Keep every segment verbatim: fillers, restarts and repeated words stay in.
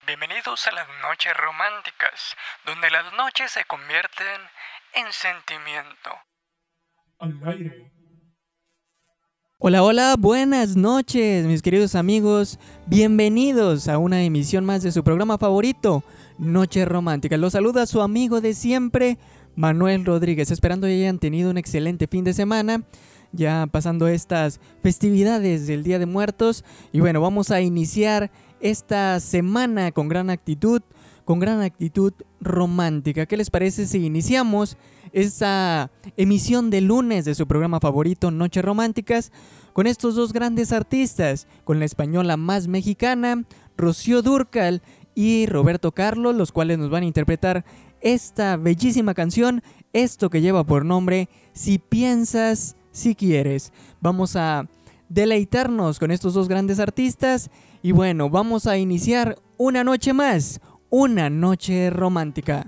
Bienvenidos a las noches románticas, donde las noches se convierten en sentimiento. Al aire. Hola, hola, buenas noches, mis queridos amigos. Bienvenidos a una emisión más de su programa favorito, Noches Románticas. Los saluda su amigo de siempre, Manuel Rodríguez. Esperando que hayan tenido un excelente fin de semana, ya pasando estas festividades del Día de Muertos. Y bueno, vamos a iniciar esta semana con gran actitud, con gran actitud romántica. ¿Qué les parece si iniciamos esta emisión de lunes de su programa favorito, Noches Románticas, con estos dos grandes artistas, con la española más mexicana, Rocío Dúrcal, y Roberto Carlos, los cuales nos van a interpretar esta bellísima canción, esto que lleva por nombre Si piensas, si quieres. Vamos a deleitarnos con estos dos grandes artistas y bueno, vamos a iniciar una noche más, una noche romántica.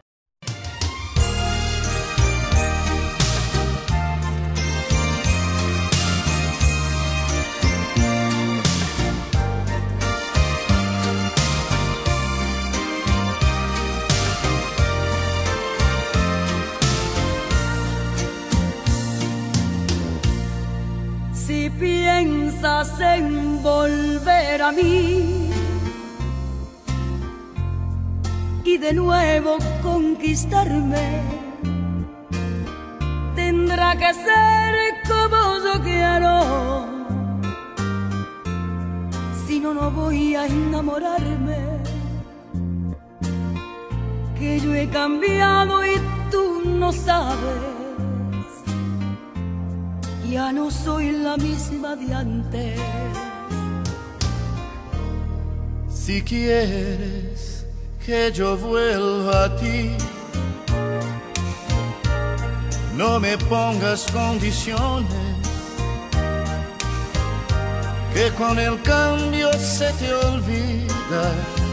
Si piensas en volver a mí y de nuevo conquistarme, tendrá que ser como yo quiero, si no, no voy a enamorarme, que yo he cambiado y tú no sabes. Ya no soy la misma de antes. Si quieres que yo vuelva a ti, no me pongas condiciones, que con el cambio se te olvida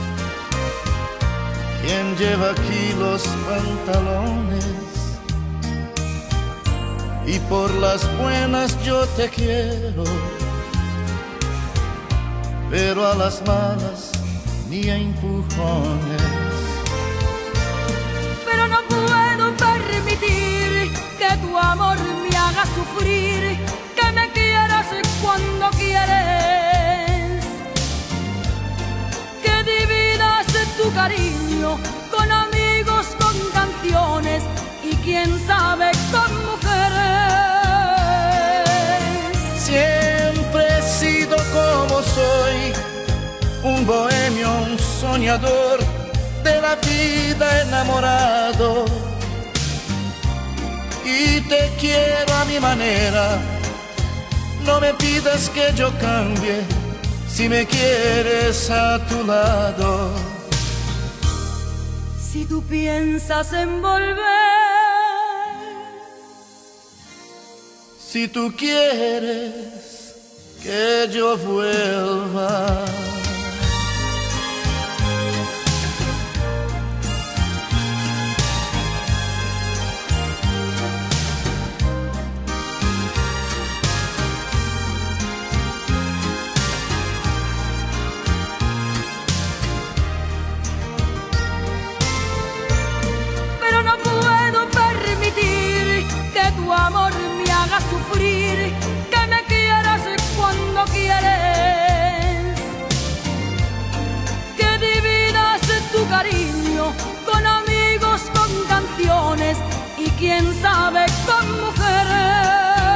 quién lleva aquí los pantalones. Y por las buenas yo te quiero, pero a las malas ni a empujones. Pero no puedo permitir que tu amor me haga sufrir, que me quieras cuando quieres, que dividas tu cariño con amigos, con canciones y quién sabe con mujeres. Siempre he sido como soy, un bohemio, un soñador, de la vida enamorado. Y te quiero a mi manera, no me pidas que yo cambie, si me quieres a tu lado. Si tú piensas en volver, si tú quieres que yo vuelva, pero no puedo permitir que tu amor me haga sufrir, que me quieras cuando quieres, que dividas tu cariño con amigos, con canciones y quién sabe con mujeres.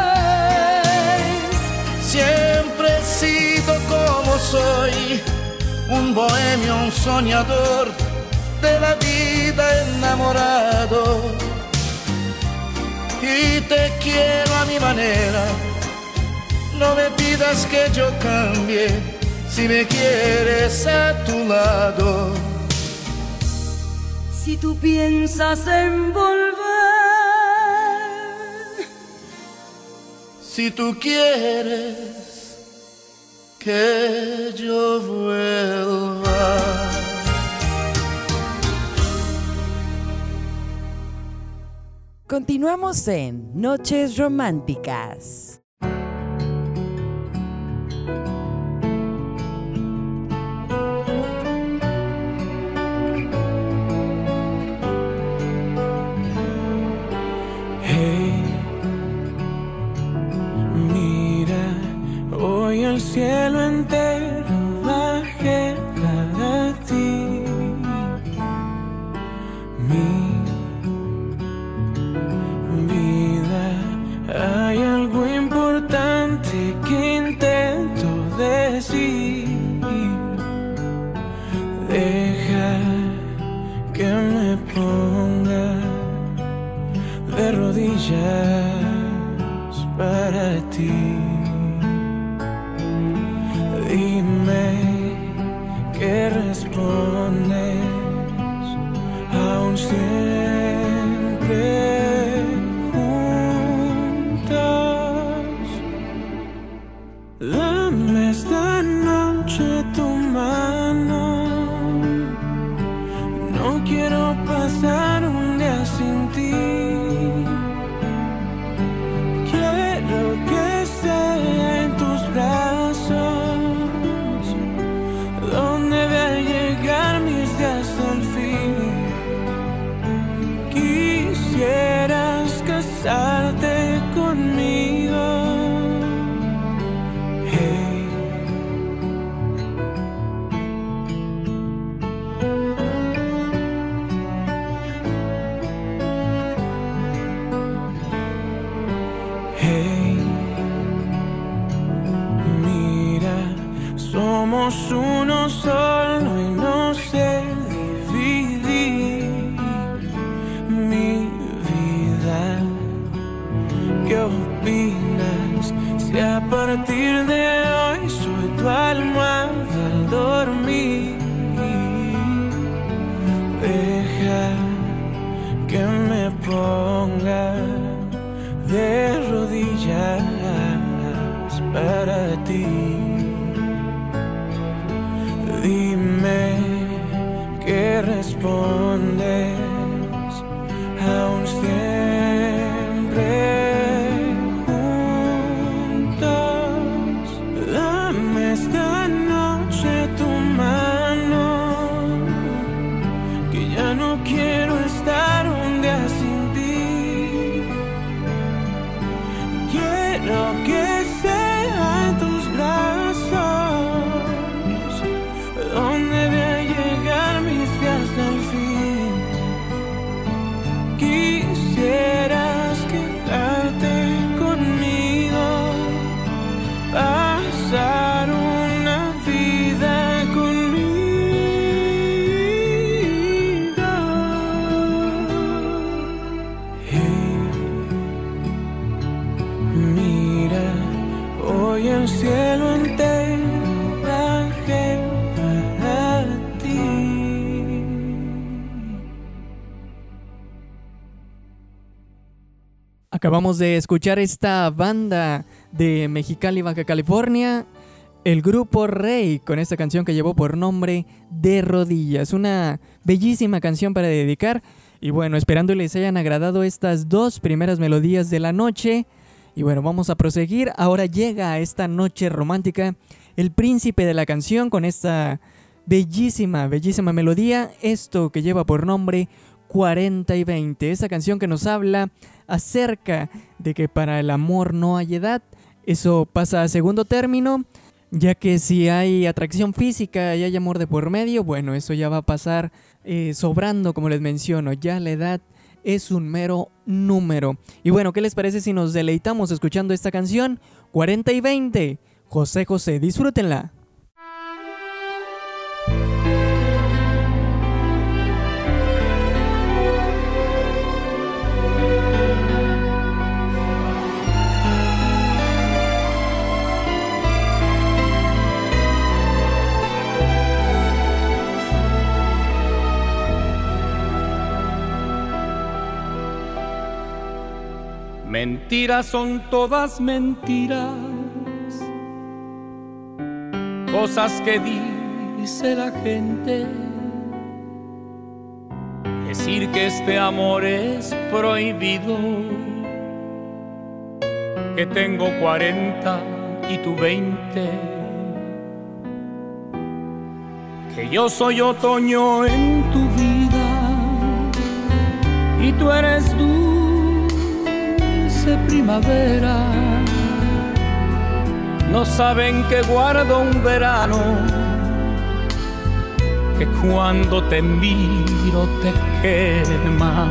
siempre he sido como soy, un bohemio, un soñador, de la vida enamorado. Y te quiero a mi manera, no me pidas que yo cambie, si me quieres a tu lado. Si tú piensas en volver, si tú quieres que yo vuelva. Continuamos en Noches Románticas. Deja que me ponga de rodillas para ti. Dime que respondes aún siempre juntos. Dame esta noche tu mano. No quiero pasar un día sin ti. Quiero que sea en tus brazos donde vea llegar mis días al fin. Quisieras casarte conmigo. Hey. Hey. Mira, somos uno solo y no sé dividir mi vida. ¿Qué opinas si a partir de hoy soy tu almohada al dormir? Deja que me ponga de rodillas para ti. Dime que respondes aún siempre juntos. Dame esta noche tu mano, que ya no quiero estar un día sin ti. Quiero que sea en tus brazos donde vea llegar mis días al fin. Quisieras quedarte conmigo, pasar una vida conmigo. Hey. Mira, hoy el cielo entero bajé para ti. Acabamos de escuchar esta banda de Mexicali, Baja California, el grupo Rey, con esta canción que llevó por nombre De Rodillas. Una bellísima canción para dedicar. Y bueno, esperando les hayan agradado estas dos primeras melodías de la noche. Y bueno, vamos a proseguir. Ahora llega a esta noche romántica el príncipe de la canción con esta bellísima, bellísima melodía. Esto que lleva por nombre cuarenta y veinte. Esa canción que nos habla acerca de que para el amor no hay edad. Eso pasa a segundo término, ya que si hay atracción física y hay amor de por medio, bueno, eso ya va a pasar eh, sobrando, como les menciono. Ya la edad es un mero número. Y bueno, ¿qué les parece si nos deleitamos escuchando esta canción? cuarenta y veinte, José José, disfrútenla. Mentiras son todas mentiras, cosas que dice la gente. Decir que este amor es prohibido, que tengo cuarenta y tú veinte, que yo soy otoño en tu vida y tú eres dulce primavera. No saben que guardo un verano, que cuando te miro te quema.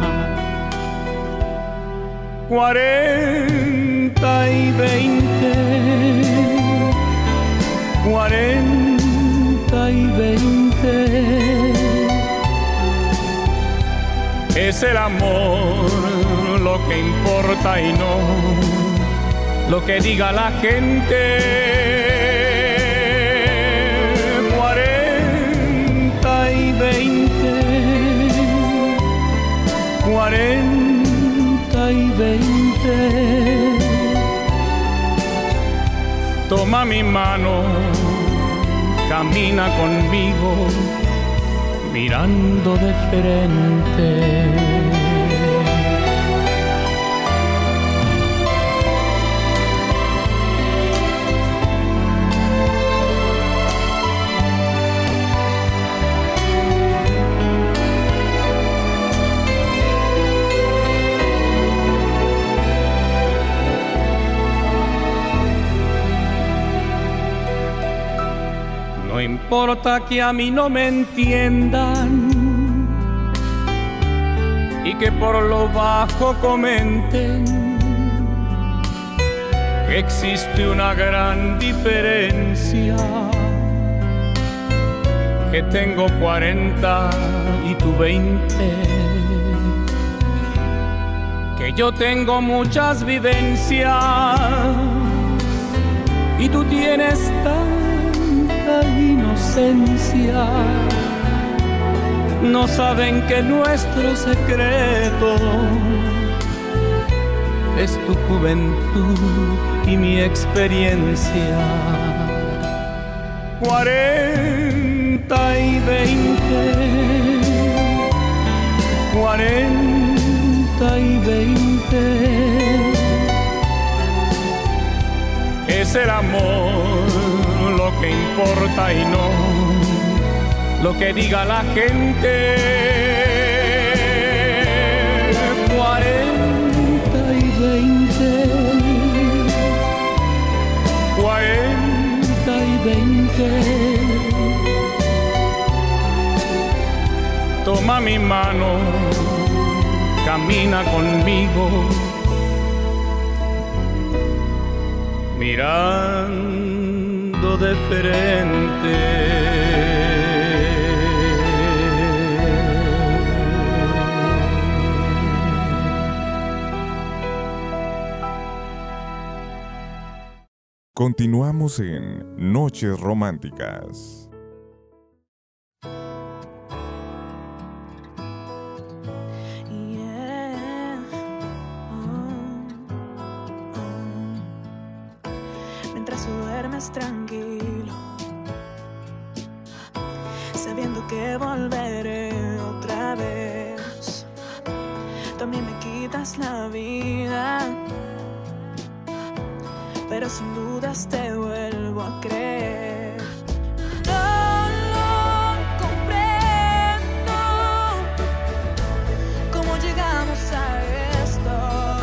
Cuarenta y veinte, cuarenta y veinte. Es el amor lo que importa y no lo que diga la gente. Cuarenta y veinte, cuarenta y veinte. Toma mi mano, camina conmigo, mirando de frente. No importa que a mí no me entiendan y que por lo bajo comenten que existe una gran diferencia, que tengo cuarenta y tú veinte, que yo tengo muchas vivencias y tú tienes tanta inocencia. No saben que nuestro secreto es tu juventud y mi experiencia. Cuarenta y veinte, cuarenta y veinte. Es el amor lo que importa y no lo que diga la gente. Cuarenta y veinte, cuarenta y veinte. Toma mi mano, camina conmigo, mirando de frente. Continuamos en Noches Románticas. Tranquilo, sabiendo que volveré otra vez. Tú a mí me quitas la vida, pero sin dudas te vuelvo a creer. No lo comprendo, cómo llegamos a esto.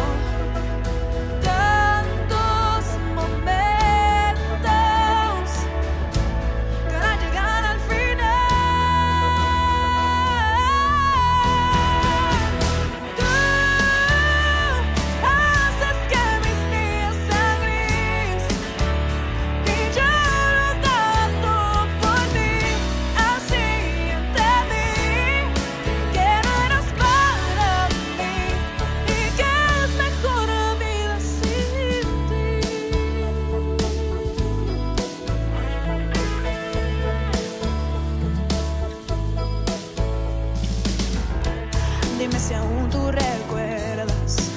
Dime si aún tú recuerdas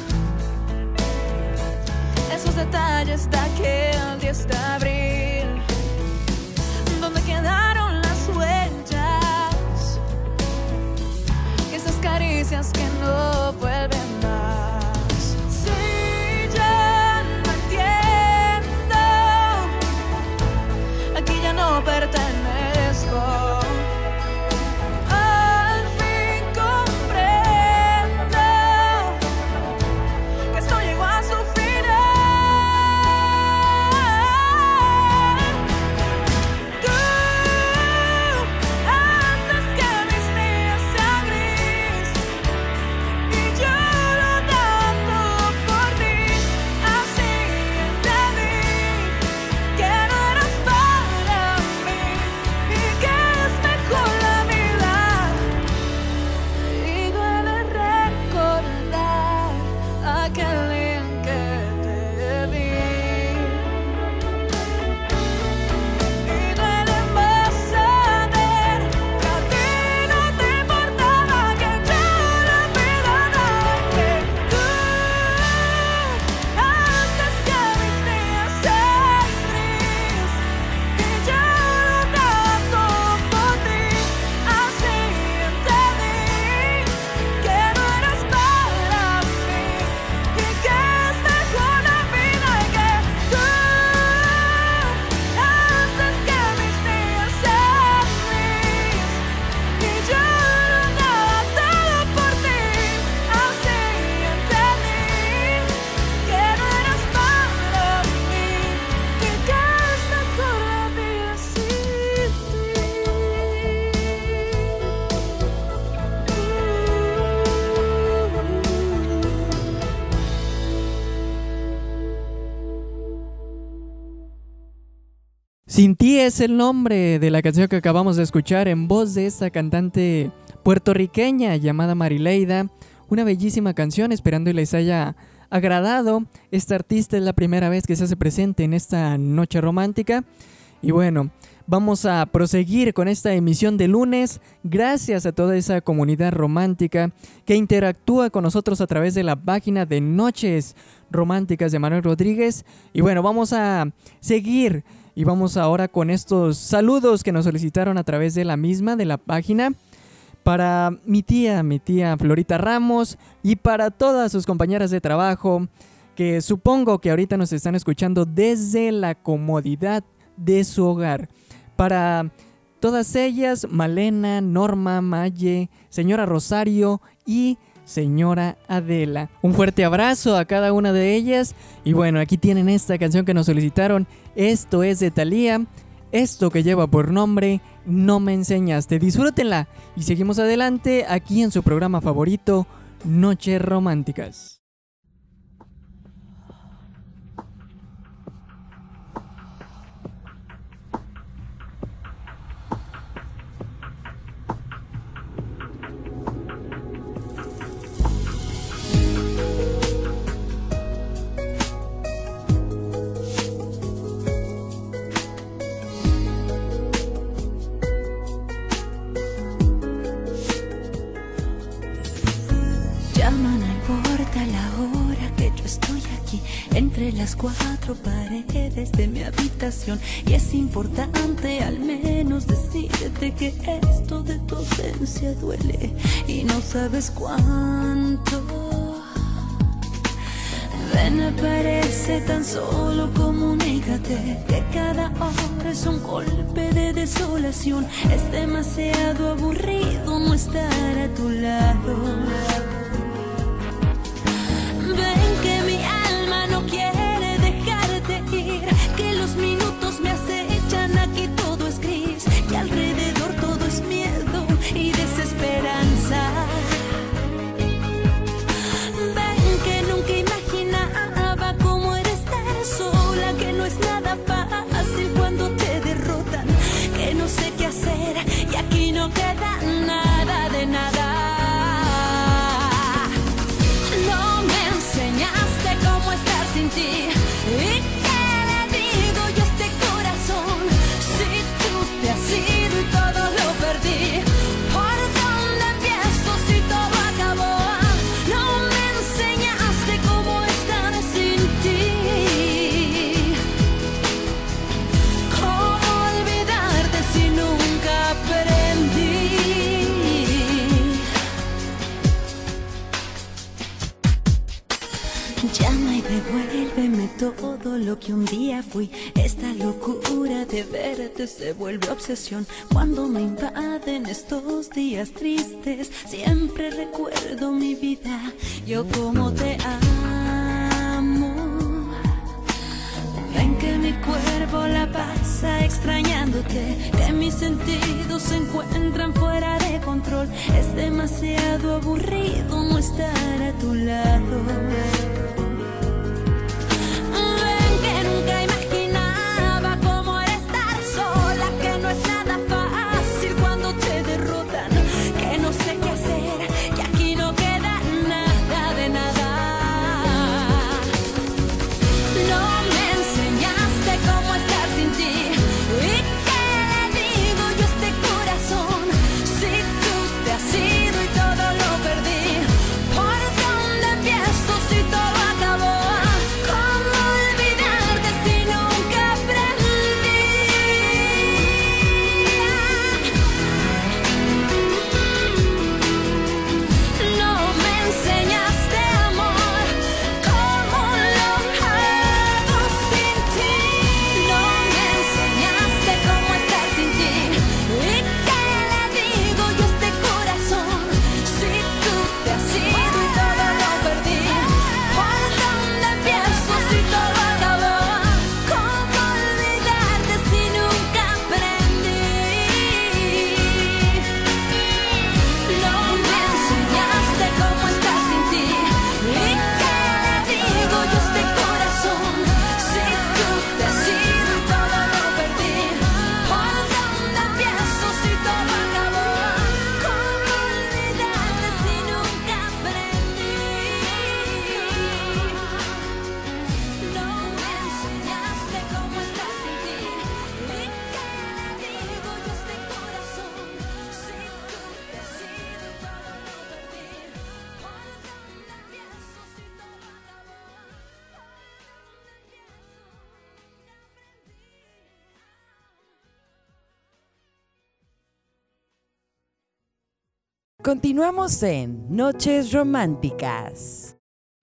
esos detalles de aquel diez de abril, donde quedaron las huellas, esas caricias que no vuelven más. Si ya no entiendo, aquí ya no pertenezco. Sin ti es el nombre de la canción que acabamos de escuchar en voz de esta cantante puertorriqueña llamada Marileida. Una bellísima canción, esperando que les haya agradado. Esta artista es la primera vez que se hace presente en esta noche romántica. Y bueno, vamos a proseguir con esta emisión de lunes. Gracias a toda esa comunidad romántica que interactúa con nosotros a través de la página de Noches Románticas de Manuel Rodríguez. Y bueno, vamos a seguir y vamos ahora con estos saludos que nos solicitaron a través de la misma, de la página. Para mi tía, mi tía Florita Ramos, y para todas sus compañeras de trabajo que supongo que ahorita nos están escuchando desde la comodidad de su hogar. Para todas ellas, Malena, Norma, Maye, señora Rosario y señora Adela. Un fuerte abrazo a cada una de ellas. Y bueno, aquí tienen esta canción que nos solicitaron. Esto es de Thalía. Esto que lleva por nombre No me enseñaste. Disfrútenla y seguimos adelante aquí en su programa favorito, Noches Románticas. Entre las cuatro paredes de mi habitación, y es importante al menos decirte que esto de tu ausencia duele y no sabes cuánto. Ven, me parece tan solo comunícate que cada hora es un golpe de desolación. Es demasiado aburrido no estar a tu lado. Ven que mi alma no quiere dejarte ir, que los minutos me acechan, aquí todo es gris, que alrededor todo es miedo y desesperanza. Ven que nunca imaginaba cómo era estar sola, que no es nada fácil cuando te derrotan, que no sé qué hacer y aquí no queda nada de nada. Sin ti, ¿y qué le digo yo a este corazón? Si tú te has ido y todo lo perdí, ¿por dónde empiezo si todo acabó? No me enseñaste cómo estar sin ti, cómo olvidarte si nunca aprendí. Llama y devuélveme todo lo que un día fui. Esta locura de verte se vuelve obsesión. Cuando me invaden estos días tristes, siempre recuerdo mi vida, yo como te amo. Ven que mi cuerpo la pasa extrañándote, que mis sentidos se encuentran fuera de control. Es demasiado aburrido no estar a tu lado. Nunca imaginaba cómo era estar sola, que no es nada fácil cuando te derrotan, que no sé qué hacer, que aquí no queda nada de nada. No me enseñaste cómo estar sin ti, ¿y qué le digo yo a este corazón? Si tú te has ido y todo lo perdí, ¿por dónde empiezo si Continuamos en Noches Románticas.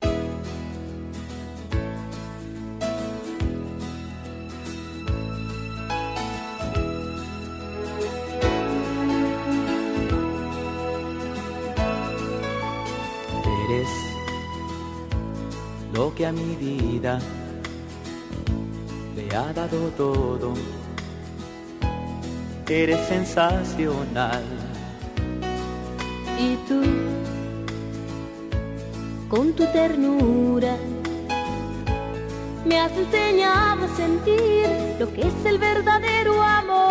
Eres lo que a mi vida le ha dado todo. Eres sensacional. Y tú, con tu ternura, me has enseñado a sentir lo que es el verdadero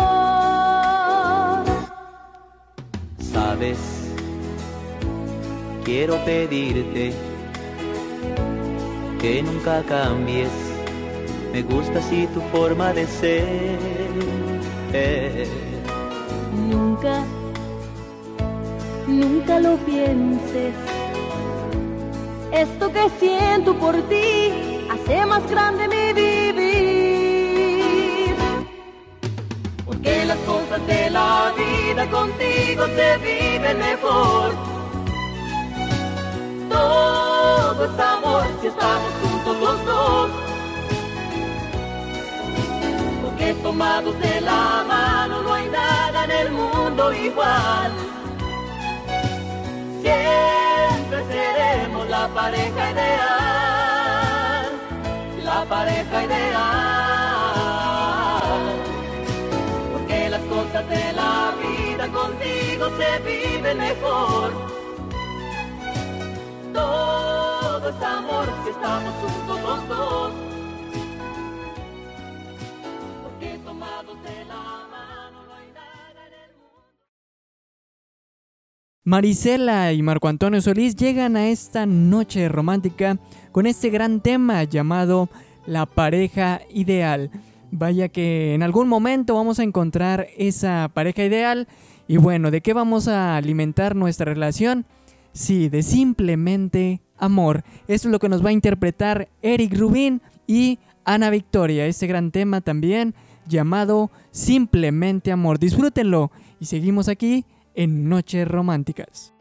amor. Sabes, quiero pedirte que nunca cambies. Me gusta así tu forma de ser. Nunca, nunca lo pienses. Esto que siento por ti hace más grande mi vivir. Porque las cosas de la vida contigo se viven mejor. Todo es amor si estamos juntos los dos. Porque tomados de la mano no hay nada en el mundo igual. Siempre seremos la pareja ideal, la pareja ideal. Porque las cosas de la vida contigo se viven mejor. Todo es amor si estamos juntos los dos. Porque tomados de la mano no hay nada en el mundo. Marisela y Marco Antonio Solís llegan a esta noche romántica con este gran tema llamado La pareja ideal. Vaya que en algún momento vamos a encontrar esa pareja ideal. Y bueno, ¿de qué vamos a alimentar nuestra relación? Sí, de simplemente amor. Esto es lo que nos va a interpretar Eric Rubin y Ana Victoria. Este gran tema también llamado Simplemente Amor. Disfrútenlo y seguimos aquí en Noches Románticas.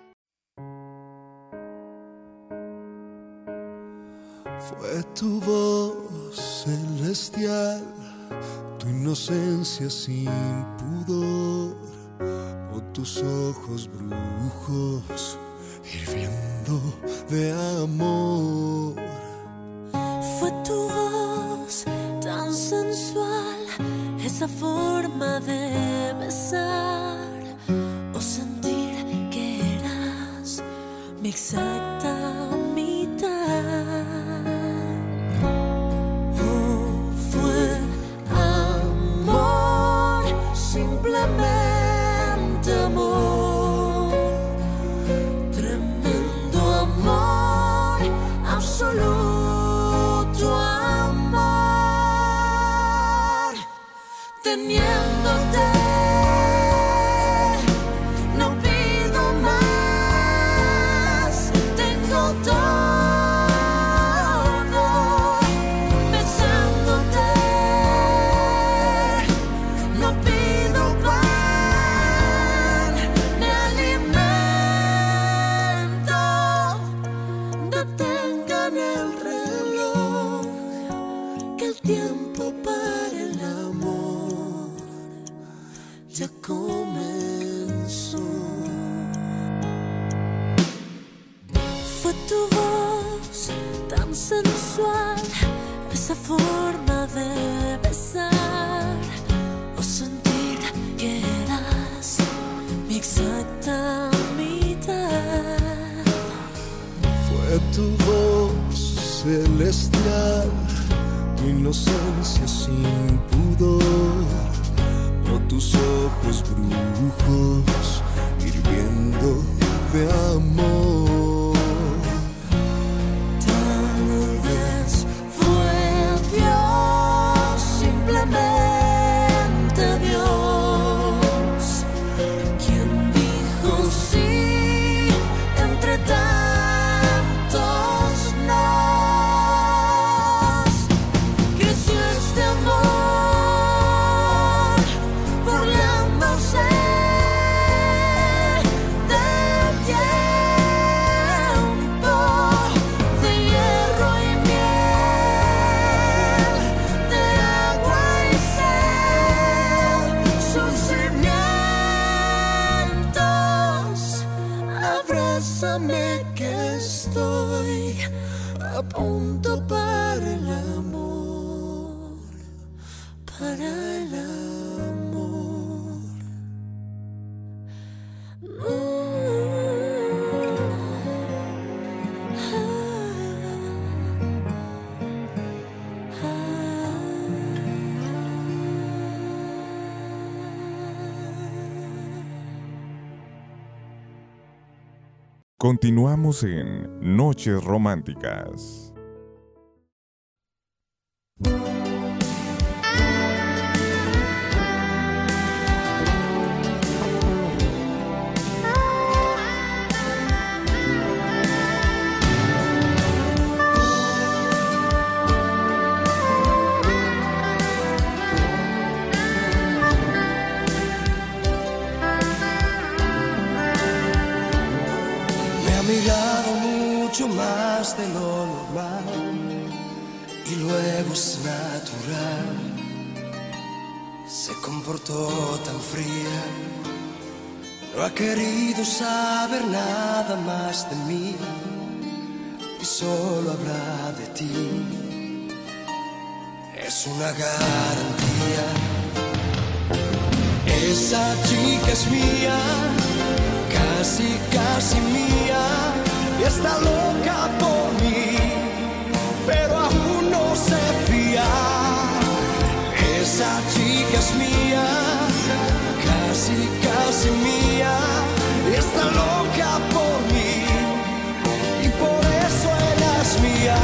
Fue tu voz celestial, tu inocencia sin pudor, o tus ojos brujos hirviendo de amor. Fue tu voz tan sensual, esa forma de besar o sentir que eras mi exacta mitad. Oh, fue amor, simplemente amor, tremendo amor, absoluto amor, teniéndote. No pido más, tengo todo, besándote. No pido pan ni alimento. Detengan el reloj, que el tiempo para el amor ya comenzó. Fue tu voz tan sensual, esa forma de besar o sentir que eras mi exacta mitad. Fue tu voz celestial, tu inocencia sin pudor, o tus ojos brujos hirviendo de amor. Tal vez fue Dios, simplemente Dios, quien dijo sí entre tantos nos. Creció este amor burlándose de Abrázame que estoy a punto para el amor, para el amor. Mm. Continuamos en Noches Románticas. Mirado mucho más de lo normal y luego es natural. Se comportó tan fría, no ha querido saber nada más de mí y solo habla de ti. Es una garantía. Esa chica es mía, casi, casi mía, y está loca por mí, pero aún no se fía. Esa chica es mía, casi, casi mía, y está loca por mí, y por eso ella es mía.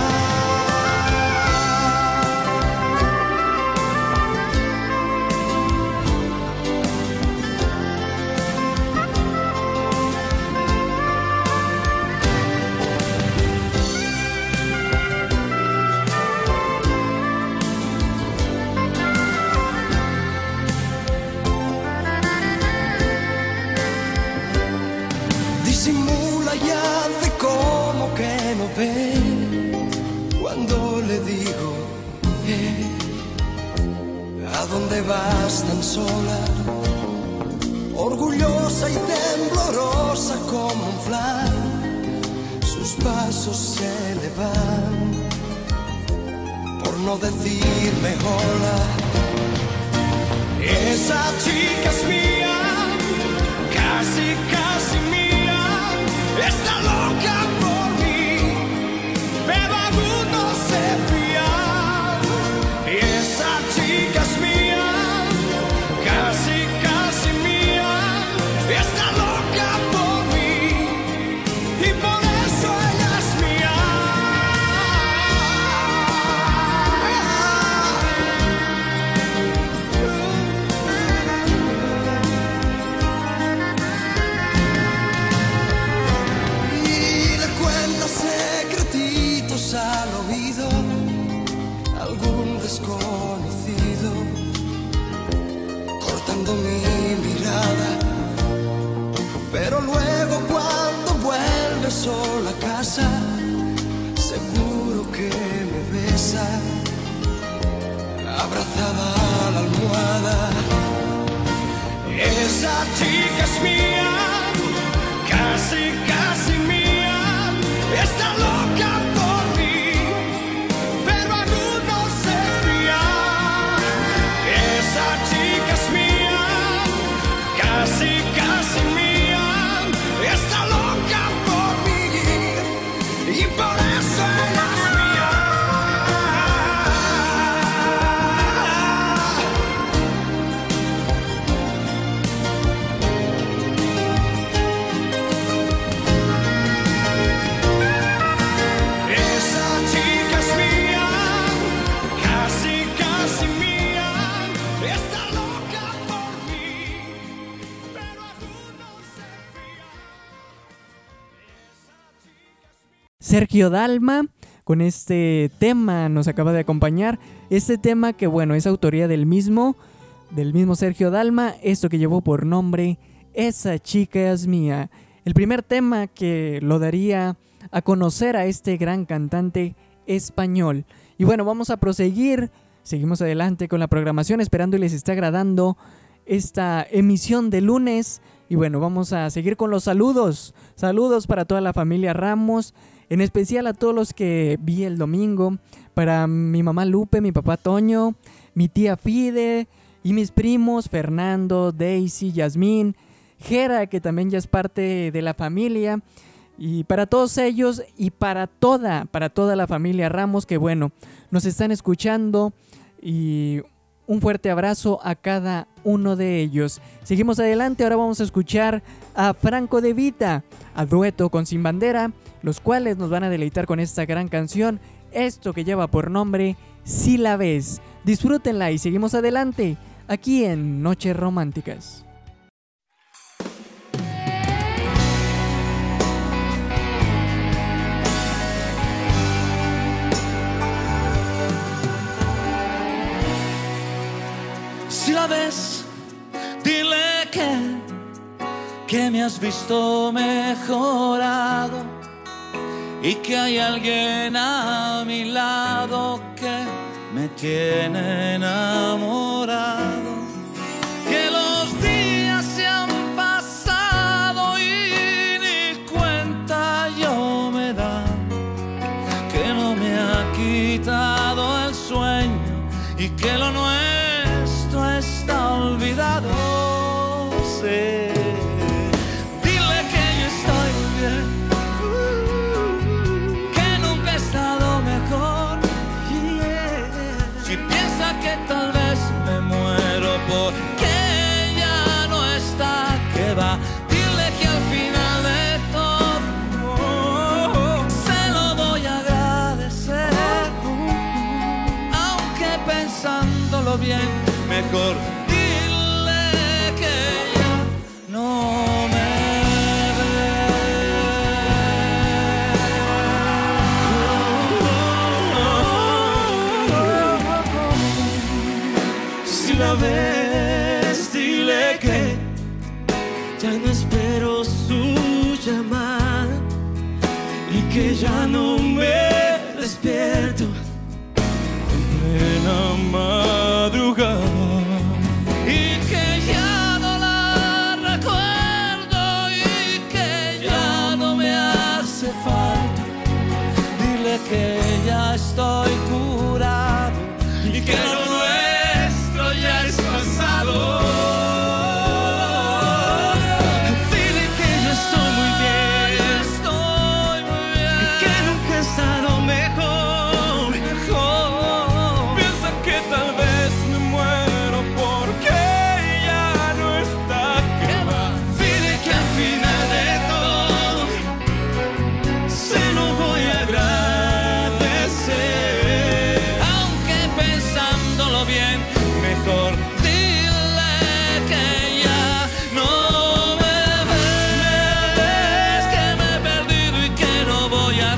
Disimula y hace como que no ve cuando le digo, eh, ¿a dónde vas tan sola? Orgullosa y temblorosa como un flan, sus pasos se le van por no decirme hola. Esa chica es mía, casi, casi mía. Está loca por mí, pero aún no se fía. Y esa chica es mía, casi, casi mía. Está loca por mí, y por eso ella es mía. Al oído algún desconocido, cortando mi mirada, pero luego cuando vuelve sola a casa, seguro que me besa, abrazada a la almohada. Esa chica es mía, casi, casi mía, está loca por mí, pero aún no se fía. Esa chica es mía, casi, casi mía, está loca por mí, y por eso ella es mía. Sergio Dalma con este tema nos acaba de acompañar. Este tema que bueno, es autoría del mismo, del mismo Sergio Dalma. Esto que llevó por nombre Esa chica es mía. El primer tema que lo daría a conocer a este gran cantante español. Y bueno, vamos a proseguir. Seguimos adelante con la programación, esperando y les esté agradando esta emisión de lunes Y bueno, vamos a seguir con los saludos. Saludos para toda la familia Ramos, en especial a todos los que vi el domingo, para mi mamá Lupe, mi papá Toño, mi tía Fide y mis primos Fernando, Daisy, Yasmín, Jera, que también ya es parte de la familia. Y para todos ellos y para toda, para toda la familia Ramos que bueno, nos están escuchando, y un fuerte abrazo a cada uno de ellos. Seguimos adelante, ahora vamos a escuchar a Franco De Vita, a dueto con Sin Bandera, los cuales nos van a deleitar con esta gran canción, esto que lleva por nombre Si la ves. Disfrútenla y seguimos adelante, aquí en Noches Románticas. Si la ves, dile que, que me has visto mejorado y que hay alguien a mi lado que me tiene enamorado. Que los días se han pasado y ni cuenta yo me da, que no me ha quitado el sueño y que lo nuestro está olvidado. Sí. Dile que yo estoy bien, que nunca he estado mejor. Yeah. Si piensa que tal vez me muero porque ya no está, que va. Dile que al final de todo se lo voy a agradecer, aunque pensándolo bien mejor dile que ya no me ve. Si la ves, dile que ya no espero su llamada y que ya no me despierto en plena madrugada. Que ya estoy curado y que lo nuestro ya es pasado. Dile que yo estoy muy bien, estoy muy bien, y que nunca he estado mejor, mejor. Piensa que tal vez me muero porque ya no está, que va. Dile que al final de todo se lo voy a agradecer, bien, mejor dile que ya no me ves, que me he perdido y que no voy a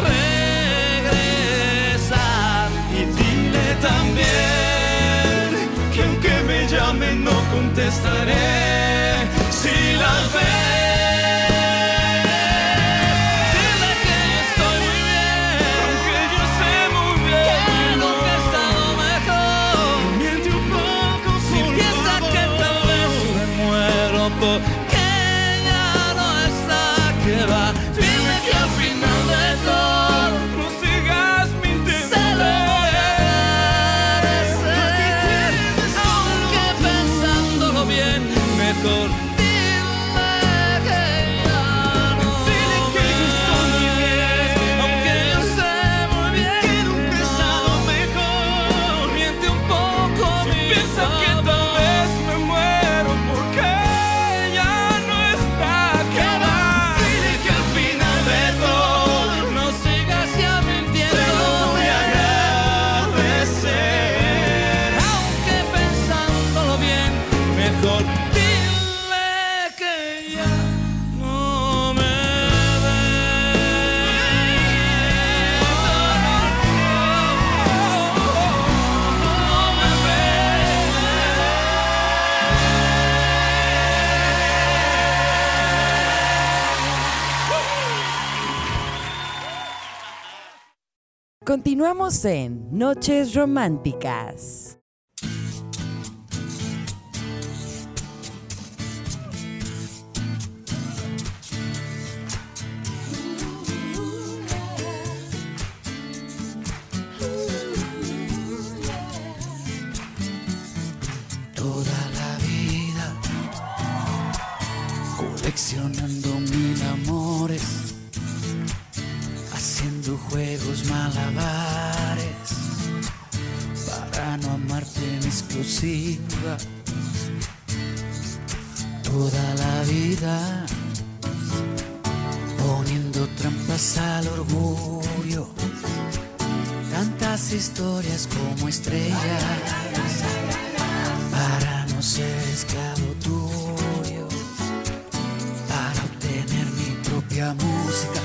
regresar. Y dile también que aunque me llamen no contestaré si las ves. Que ya no está, que va. Dime que al final de todo no sigas mintiendo, se lo voy a agradecer, aunque pensándolo bien mejor dile que ya no. Dile que yo estoy muy bien, aunque yo sé muy bien que nunca he estado mejor. Miente un poco, si piensa que tal vez me muero porque Continuamos en Noches Románticas. siga toda la vida poniendo trampas al orgullo, tantas historias como estrellas para no ser esclavo tuyo, para obtener mi propia música.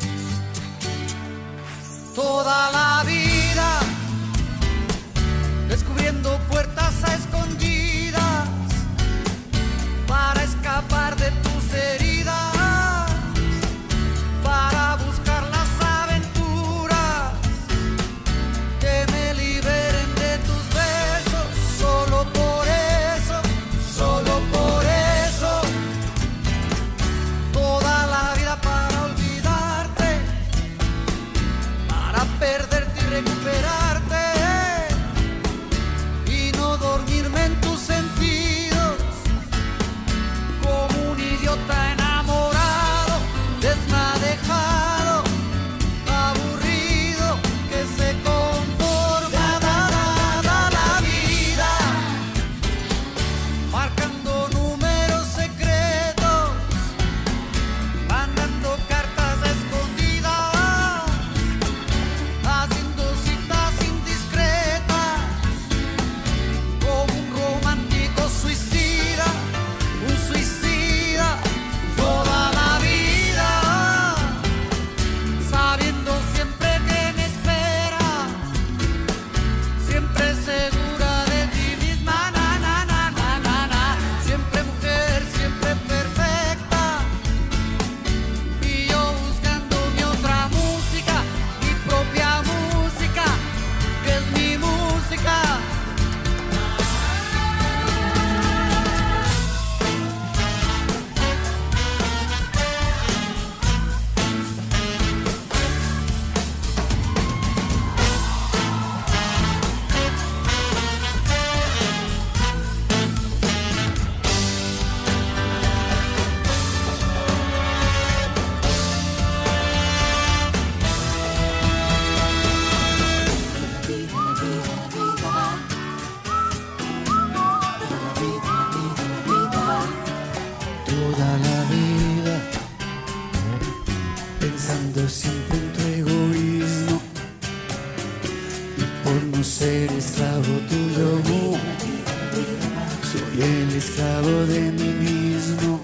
Toda la vida descubriendo puertas a escondidas para escapar de tus heridas, para buscar las aventuras que me liberen de tus besos. Solo por eso, solo por eso, toda la vida para olvidarte, para perderte y recuperarte y no dormirme en tus sentidos como un idiota enamorado, desmadejado, aburrido, que se conforma dada la vida, marcando números secretos, mandando cartas escondidas, haciendo citas indiscretas, como un romántico suicida, un suicida, toda la vida, sabiendo siempre que me esperas, siempre segura de ti misma, na, na, na, na, na, na, siempre mujer, siempre perfecta, y yo buscando mi otra música, mi propia música, que es mi música. Toda la vida pensando siempre en tu egoísmo y por no ser esclavo tuyo, soy el esclavo de mí mismo.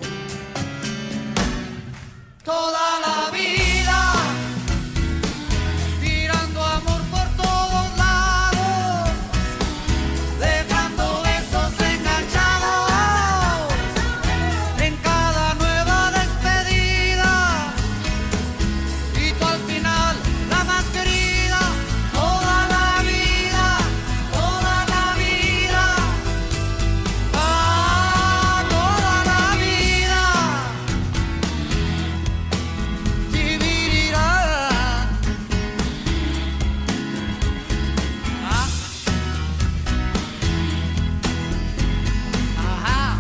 Toda la vida tirando amor por todos lados, dejando besos enganchados en cada nueva despedida, y tú al final la más querida. Toda la vida, toda la vida, ah, toda la vida, vivirá. Ah, ajá.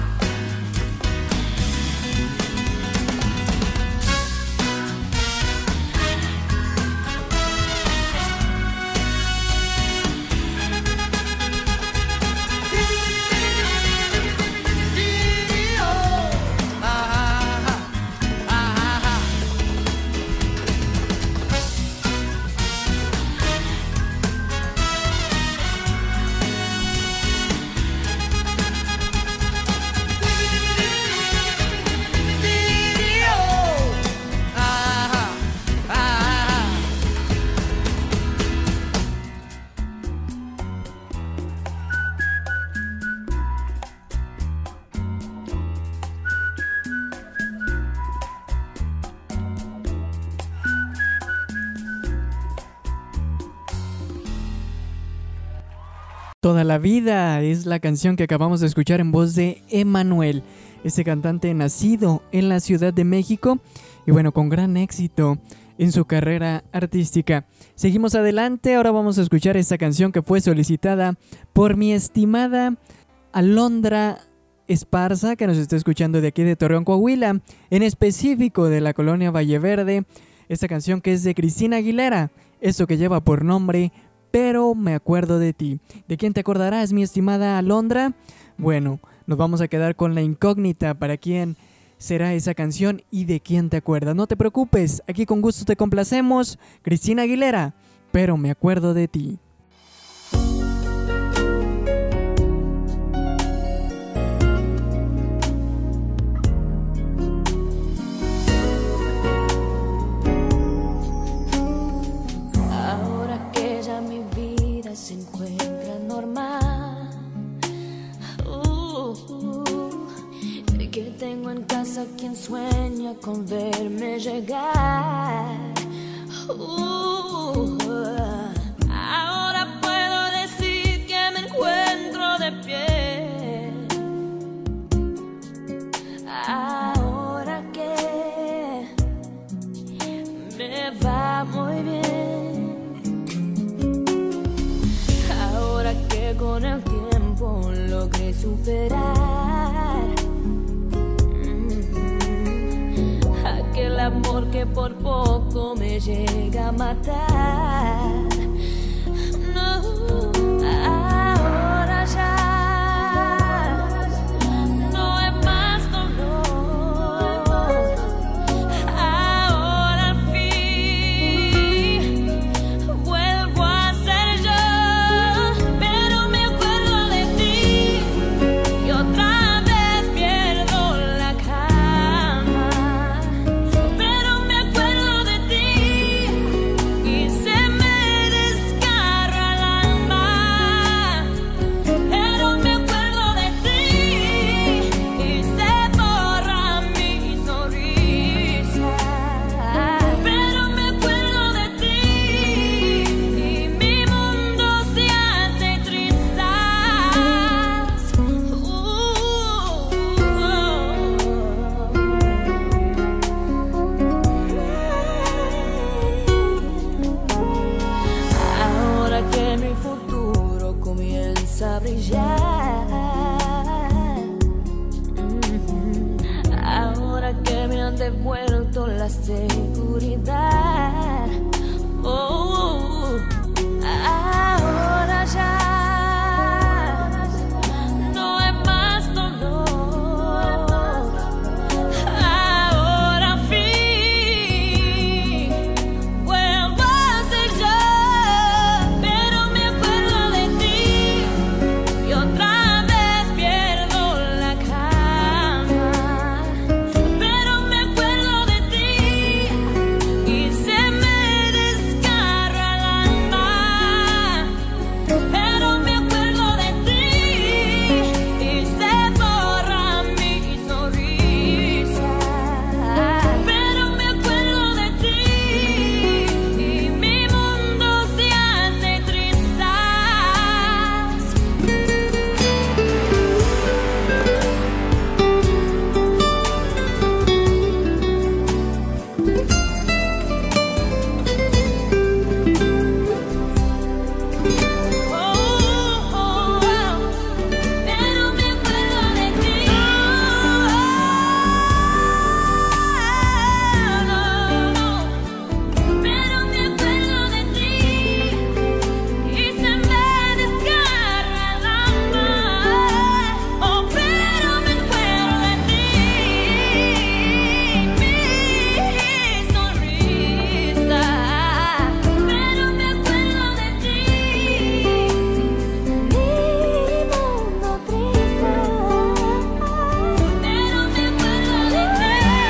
Toda la vida es la canción que acabamos de escuchar en voz de Emanuel, este cantante nacido en la Ciudad de México y bueno, con gran éxito en su carrera artística. Seguimos adelante, ahora vamos a escuchar esta canción que fue solicitada por mi estimada Alondra Esparza, que nos está escuchando de aquí de Torreón, Coahuila, en específico de la colonia Valle Verde. Esta canción que es de Cristina Aguilera, esto que lleva por nombre pero me acuerdo de ti. ¿De quién te acordarás, mi estimada Alondra? Bueno, nos vamos a quedar con la incógnita para quién será esa canción y de quién te acuerdas. No te preocupes, aquí con gusto te complacemos. Cristina Aguilera, pero me acuerdo de ti. Ahora que ya mi vida se encuentra normal, uh, uh, que tengo en casa quien sueña con verme llegar. Uh, ahora puedo decir que me encuentro de pie. Ahora que me va muy bien. Ahora que con el tiempo logré superar aquel amor que por poco me llega a matar. No, ahora ya no es más dolor. Ahora al fin vuelvo a ser yo, pero me acuerdo de ti y otra vez pierdo la calma. Pero me acuerdo de ti y se me desgarra el alma. Pero me acuerdo de ti y se borra mi sonrisa. Pero me acuerdo de ti y mi mundo se hace trizas. Ahora que mi futuro comienza a brillar, mm, ahora que me han devuelto la seguridad, oh, ahora ya no es más dolor. Ahora al fin vuelvo a ser yo, pero me acuerdo de ti y otra vez pierdo la calma. Pero me acuerdo de ti y se me desgarra el alma. Pero me acuerdo de ti y se borra mi sonrisa. Pero me acuerdo de ti y mi mundo se hace trizas. Oh, oh, oh, pero me acuerdo de ti. No, no, pero me acuerdo de ti y se me desgarra el alma. Oh, pero me acuerdo de ti, mi sonrisa. Pero me acuerdo de ti, mi mundo triste. Pero me acuerdo de ti.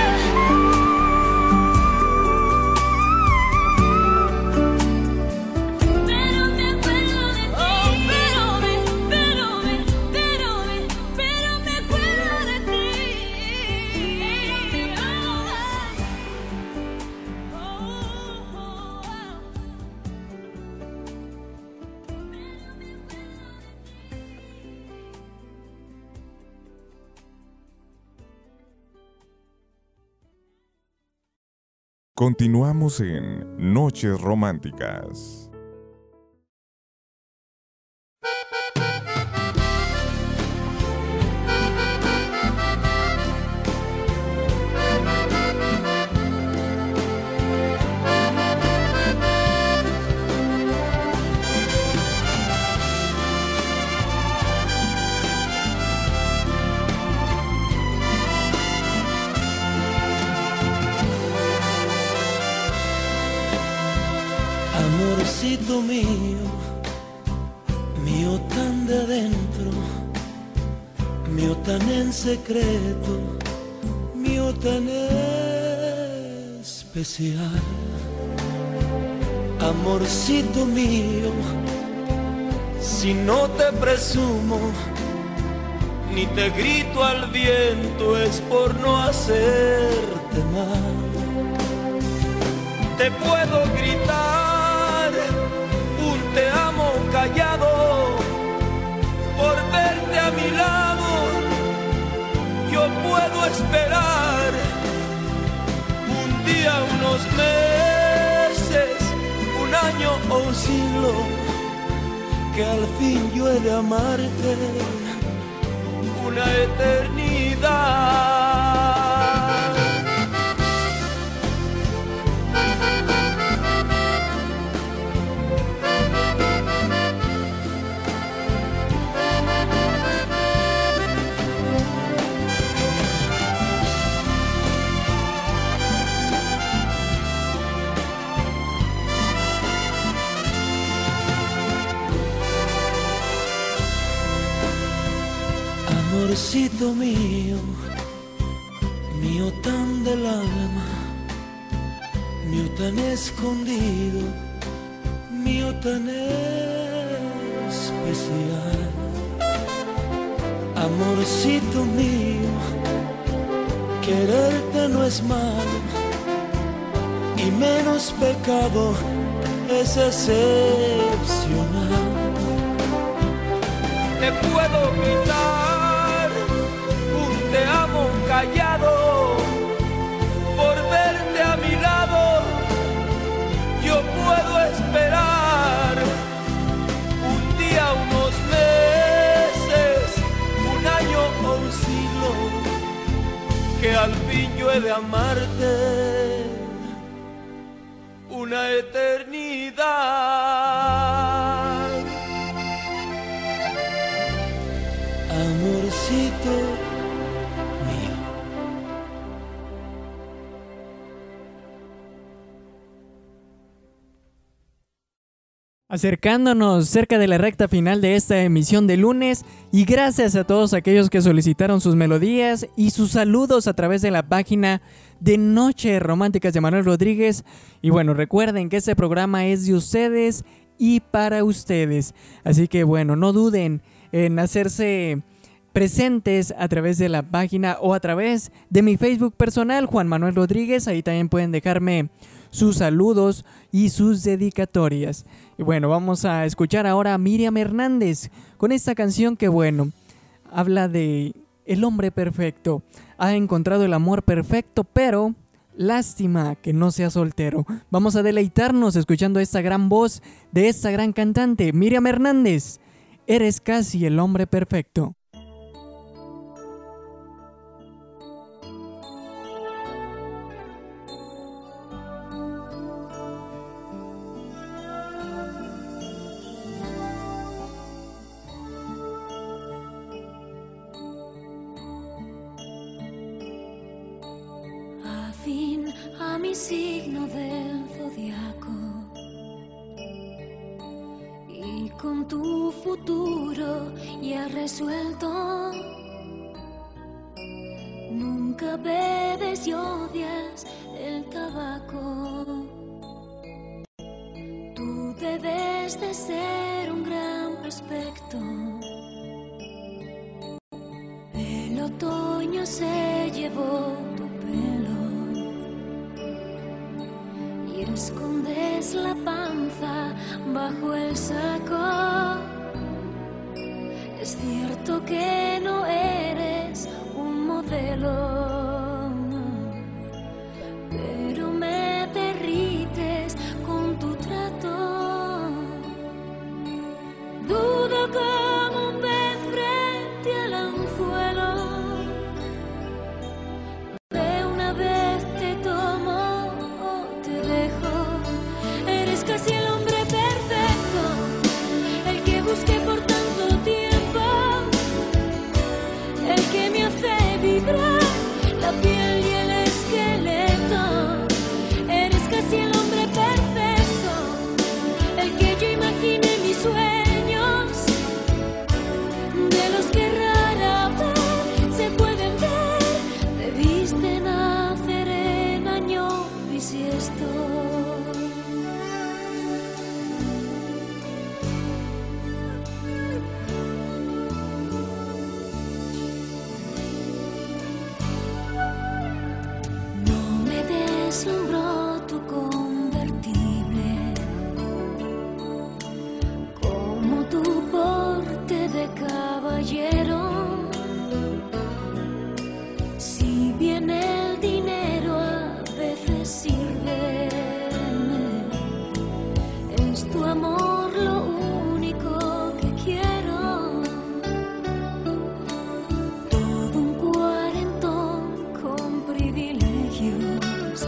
Pero me acuerdo de ti. Oh, pero me, pero me, pero me, pero me acuerdo de ti. Continuamos en Noches Románticas. Amorcito mío, mío tan de adentro, mío tan en secreto, mío tan especial. Amorcito mío, si no te presumo, ni te grito al viento, es por no hacerte mal. Te puedo gritar un te amo callado, por verte a mi lado. Yo puedo esperar un día, unos meses, un año o un siglo, que al fin yo he de amarte una eternidad. Amorcito mío, mío tan del alma, mío tan escondido, mío tan especial. Amorcito mío, quererte no es malo, y menos pecado es excepcional. Te puedo gritar te amo callado, por verte a mi lado. Yo puedo esperar un día, unos meses, un año o un siglo, que al fin yo he de amarte una eternidad. Amorcito acercándonos cerca de la recta final de esta emisión de lunes, y gracias a todos aquellos que solicitaron sus melodías y sus saludos a través de la página de Noches Románticas de Manuel Rodríguez. Y bueno, recuerden que este programa es de ustedes y para ustedes, así que bueno, no duden en hacerse presentes a través de la página o a través de mi Facebook personal, Juan Manuel Rodríguez. Ahí también pueden dejarme sus saludos y sus dedicatorias. Y bueno, vamos a escuchar ahora a Miriam Hernández con esta canción que, bueno, habla de el hombre perfecto. Ha encontrado el amor perfecto, pero lástima que no sea soltero. Vamos a deleitarnos escuchando esta gran voz de esta gran cantante, Miriam Hernández. Eres casi el hombre perfecto. A mi signo del zodiaco y con tu futuro ya resuelto. Nunca bebes y odias el tabaco. Tú debes de ser un gran prospecto. El otoño se llevó tu pelo y escondes la panza bajo el saco. Es cierto que no eres un modelo, pero me derrites con tu trato. Dudo como un pez frente al anzuelo. De una vez te tomo o te dejo. Eres casi el hombre perfecto, el que busqué por tanto tiempo, el que me hace vibrar bisiesto. No me deslumbró tu convertible, como tu porte de caballero. Si bien el dinero a veces sirve, es tu amor lo único que quiero. Todo un cuarentón con privilegios,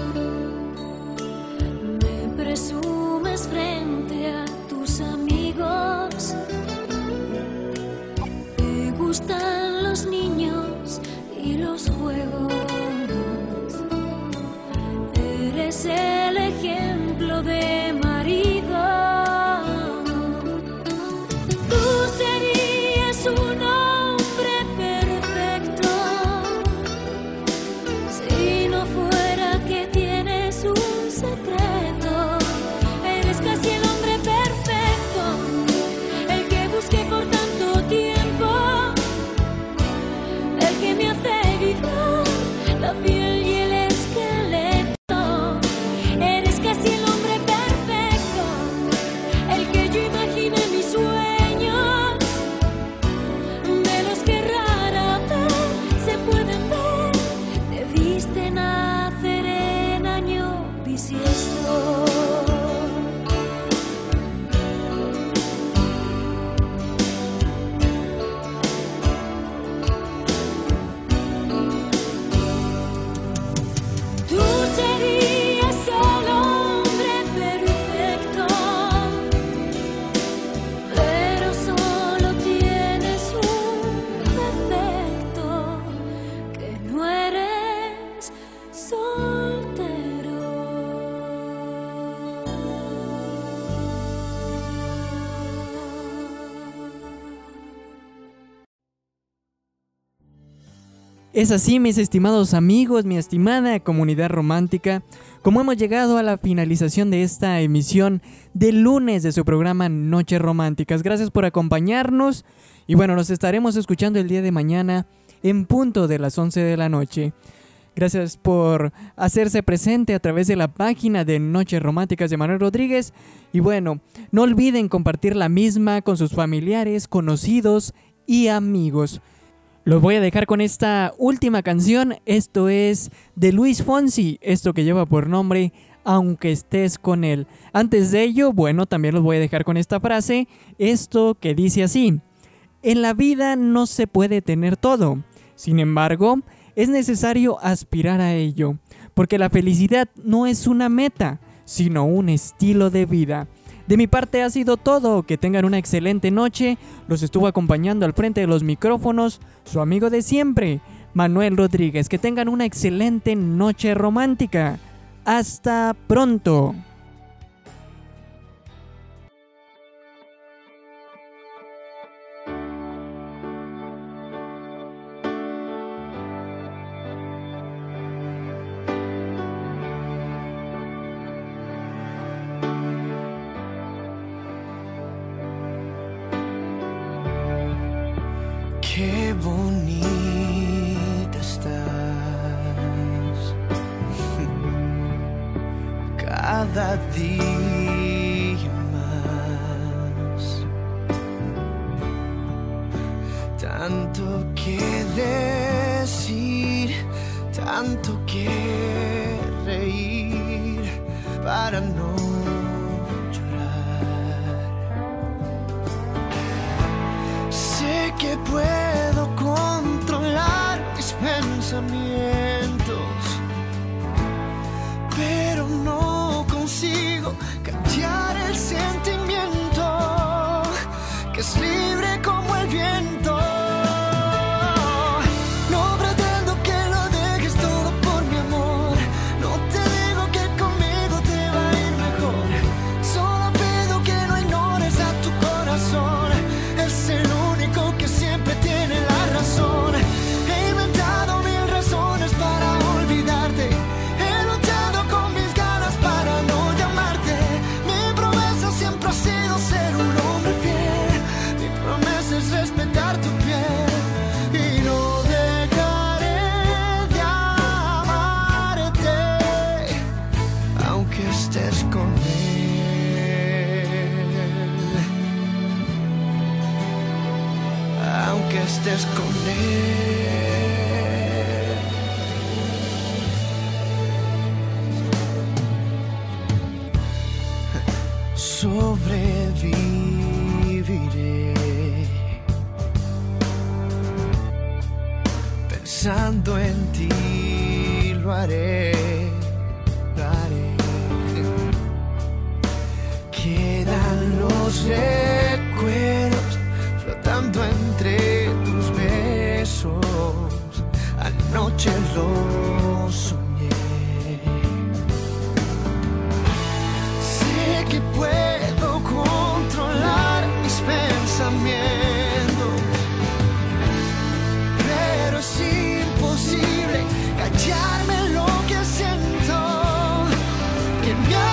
me presumes frente a tus amigos. Te gustan los niños y los juegos, eres el ejemplo de marido. Tú serías un hombre perfecto si no fuera que tienes un secreto. Eres casi el hombre perfecto, el que busqué por tanto tiempo, el que me hace vibrar la piel y el esqueleto. Eres casi el hombre perfecto, el que yo imaginé en mis sueños, de los que rara vez se pueden ver. Debiste nacer en año bisiesto. Tú serías el hombre perfecto, pero solo tienes un defecto, que no eres soltero. Es así, mis estimados amigos, mi estimada comunidad romántica, como hemos llegado a la finalización de esta emisión de lunes de su programa Noches Románticas. Gracias por acompañarnos y bueno, nos estaremos escuchando el día de mañana en punto de las once de la noche. Gracias por hacerse presente a través de la página de Noches Románticas de Manuel Rodríguez. Y bueno, no olviden compartir la misma con sus familiares, conocidos y amigos. Los voy a dejar con esta última canción. Esto es de Luis Fonsi, esto que lleva por nombre Aunque estés con él. Antes de ello, bueno, también los voy a dejar con esta frase, esto que dice así: en la vida no se puede tener todo, sin embargo, es necesario aspirar a ello, porque la felicidad no es una meta, sino un estilo de vida. De mi parte ha sido todo, que tengan una excelente noche. Los estuvo acompañando al frente de los micrófonos su amigo de siempre, Manuel Rodríguez. Que tengan una excelente noche romántica. Hasta pronto. Qué bonita estás, cada día más, tanto que decir, tanto que reír para no que puedo controlar mis pensamientos, pero no consigo callar el sentimiento que es libre como el viento. No pretendo que lo dejes todo por mi amor, no te digo que conmigo te va a ir mejor. estés con él. Sobreviviré pensando en ti, lo haré, lo haré. Quedan los recuerdos flotando entre tus besos. Anoche lo soñé. Sé que puedo controlar mis pensamientos, pero es imposible callarme lo que siento, que me